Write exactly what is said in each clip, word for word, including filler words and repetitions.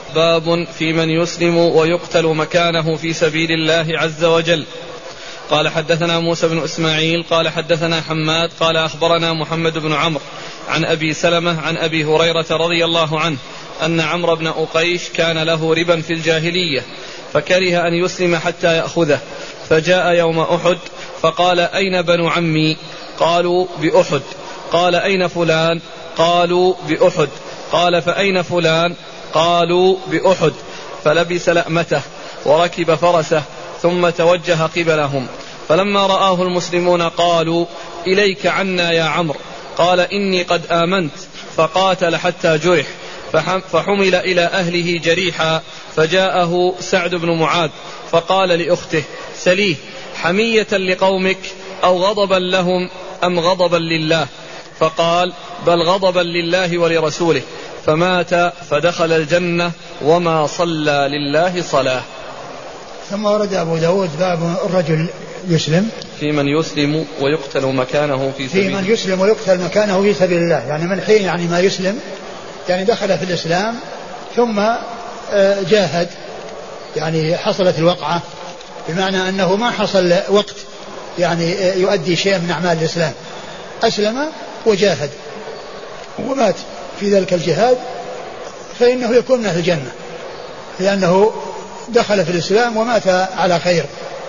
باب في من يسلم ويقتل مكانه في سبيل الله عز وجل. قال حدثنا موسى بن إسماعيل قال حدثنا حماد قال أخبرنا محمد بن عمرو عن أبي سلمة عن أبي هريرة رضي الله عنه أن عمرو بن أقيش كان له ربا في الجاهلية فكره أن يسلم حتى يأخذه، فجاء يوم أحد فقال: أين بنو عمي؟ قالوا: بأحد. قال: أين فلان؟ قالوا: بأحد. قال: فأين فلان؟ قالوا: بأحد. فلبس لأمته وركب فرسه ثم توجه قبلهم، فلما رآه المسلمون قالوا: إليك عنا يا عمرو. قال: إني قد آمنت. فقاتل حتى جرح فحمل إلى أهله جريحا، فجاءه سعد بن معاذ فقال لأخته: سليه حمية لقومك أو غضبا لهم أم غضبا لله؟ فقال: بل غضبا لله ولرسوله. فمات فدخل الجنة وما صلى لله صلاة. ثم ورد أبو داود باب الرجل يسلم في من يسلم ويقتل مكانه في سبيل في من يسلم ويقتل مكانه في سبيل الله، يعني من حين يعني ما يسلم يعني دخل في الإسلام ثم جاهد، يعني حصلت الوقعة، بمعنى أنه ما حصل وقت يعني يؤدي شيء من أعمال الإسلام، أسلم وجاهد ومات في ذلك الجهاد، فإنه يكون من أهل الجنة، لأنه دخل في الإسلام ومات على خير.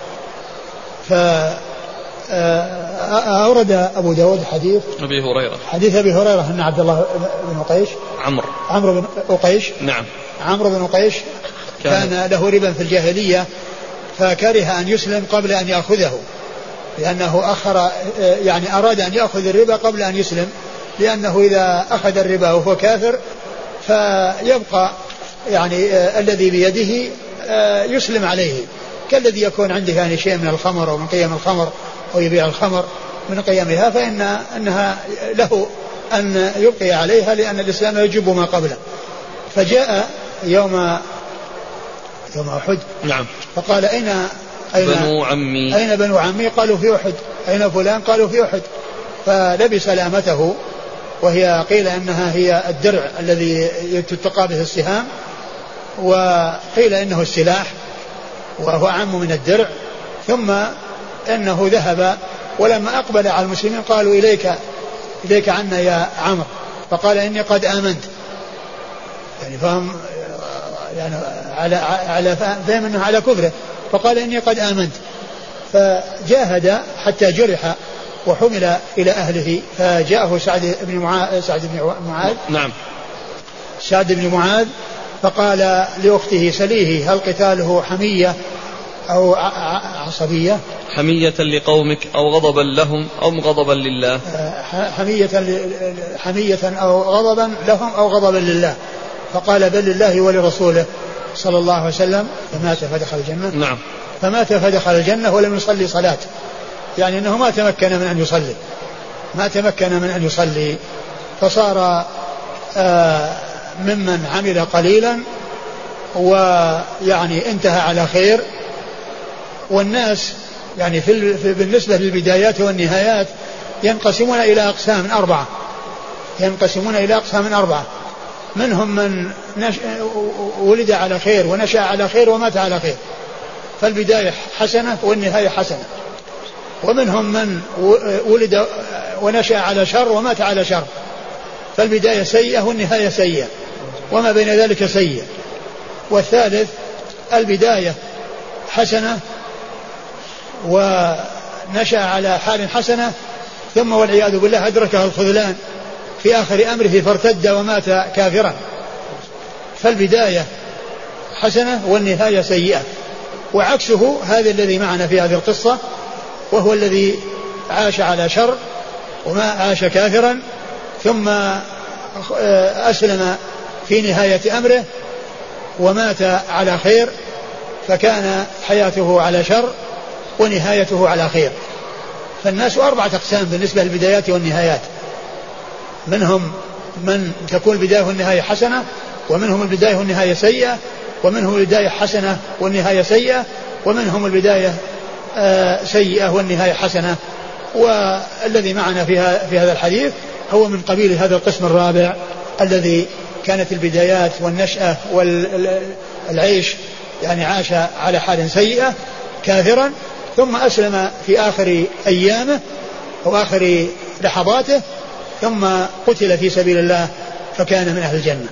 فأورد أبو داود حديث أبي هريرة حديث أبي هريرة أن عبد الله بن قيش عمرو عمرو بن قيش نعم عمرو بن قيش كان, كان له ربا في الجاهلية فكره أن يسلم قبل أن يأخذه، لأنه أخر يعني أراد أن يأخذ الربا قبل أن يسلم، لأنه إذا أخذ الربا وهو كافر فيبقى يعني آه الذي بيده آه يسلم عليه، كالذي يكون عنده يعني شيء من الخمر أو من قيم الخمر أو يبيع الخمر من قيمها، فإن أنها له أن يبقي عليها، لأن الإسلام يجب ما قبله. فجاء يوم يوم أحد نعم فقال: أين أين بنو عمي؟ أين بنو عمي؟ قالوا: في أحد. أين فلان؟ قالوا: في أحد. فلبس لامته، وهي قيل أنها هي الدرع الذي تتقى به السهام، وقيل إنه السلاح وهو أعم من الدرع، ثم إنه ذهب، ولما أقبل على المسلمين قالوا: إليك إليك عنا يا عمرو. فقال: إني قد آمنت، يعني فهم يعني على على فهم أنه على كفره، فقال: إني قد آمنت. فجاهد حتى جرح وحمل إلى أهله، فجاءه سعد بن معاذ سعد بن معاذ نعم سعد بن معاذ فقال لأخته: سليه هل قتاله حمية أو عصبية؟ حمية لقومك أو غضبا لهم أو غضبا لله؟ حمية حمية أو غضبا لهم أو غضبا لله. فقال: بل لله ولرسوله صلى الله عليه وسلم. فمات فدخل الجنة. نعم فمات فدخل الجنة ولم يصلي صلاة، يعني أنه ما تمكن من أن يصلي ما تمكن من أن يصلي فصار آه ممن عمل قليلا ويعني انتهى على خير. والناس يعني في بالنسبة للبدايات والنهايات ينقسمون إلى أقسام أربعة ينقسمون إلى أقسام أربعة منهم من نش... ولد على خير ونشأ على خير ومات على خير، فالبداية حسنة والنهاية حسنة. ومنهم من ولد ونشأ على شر ومات على شر، فالبداية سيئة والنهاية سيئة وما بين ذلك سيئة. والثالث البداية حسنة ونشأ على حال حسنة، ثم والعياذ بالله أدركه الخذلان في آخر أمره فارتد ومات كافرا، فالبداية حسنة والنهاية سيئة. وعكسه هذا الذي معنا في هذه القصة، وهو الذي عاش على شر وما عاش كافرا، ثم أسلم في نهاية أمره ومات على خير، فكان حياته على شر ونهايته على خير. فالناس أربعة أقسام بالنسبة للبدايات والنهايات، منهم من تكون البداية والنهاية حسنة، ومنهم البداية والنهاية سيئة، ومنهم البداية حسنة والنهاية سيئة، ومنهم البداية آه سيئة والنهاية حسنة. والذي معنا في, في هذا الحديث هو من قبيل هذا القسم الرابع الذي كانت البدايات والنشأة والعيش يعني عاش على حال سيئة كافرا، ثم أسلم في آخر أيامه أو آخر لحظاته، ثم قتل في سبيل الله فكان من أهل الجنة.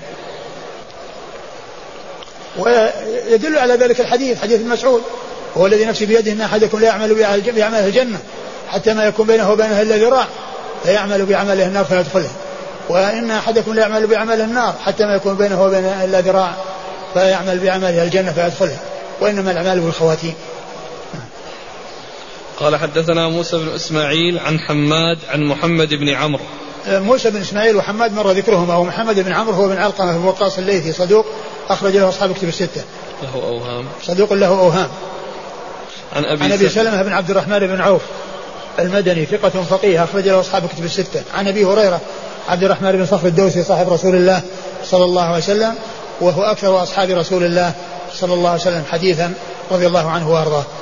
ويدل على ذلك الحديث، حديث مسعود: هو الذي نفسي بيده إن أحدكم لا يعمل بعمل الجنة حتى ما يكون بينه وبينها إلا ذراع فيعمل بعمل النار فيدخلها، وإن أحدكم لا يعمل بعمل النار حتى ما يكون بينه وبينها إلا ذراع فيعمل بعمل الجنة فيدخلها، وإنما الأعمال بالخواتيم. قال حدثنا موسى بن إسماعيل عن حماد عن محمد بن عمرو. موسى بن إسماعيل وحماد مر ذكرهما، ومحمد بن عمرو هو بن علقمة بن وقاص الليثي صدوق أخرج له أصحاب كتب الستة. له أوهام. صدوق له أوهام. عن أبي, عن أبي سلمة بن عبد الرحمن بن عوف المدني ثقة فقيه أخرج له أصحاب كتب الستة. عن أبي هريرة عبد الرحمن بن صخر الدوسي صاحب رسول الله صلى الله عليه وسلم، وهو أكثر أصحاب رسول الله صلى الله عليه وسلم حديثا رضي الله عنه وأرضاه.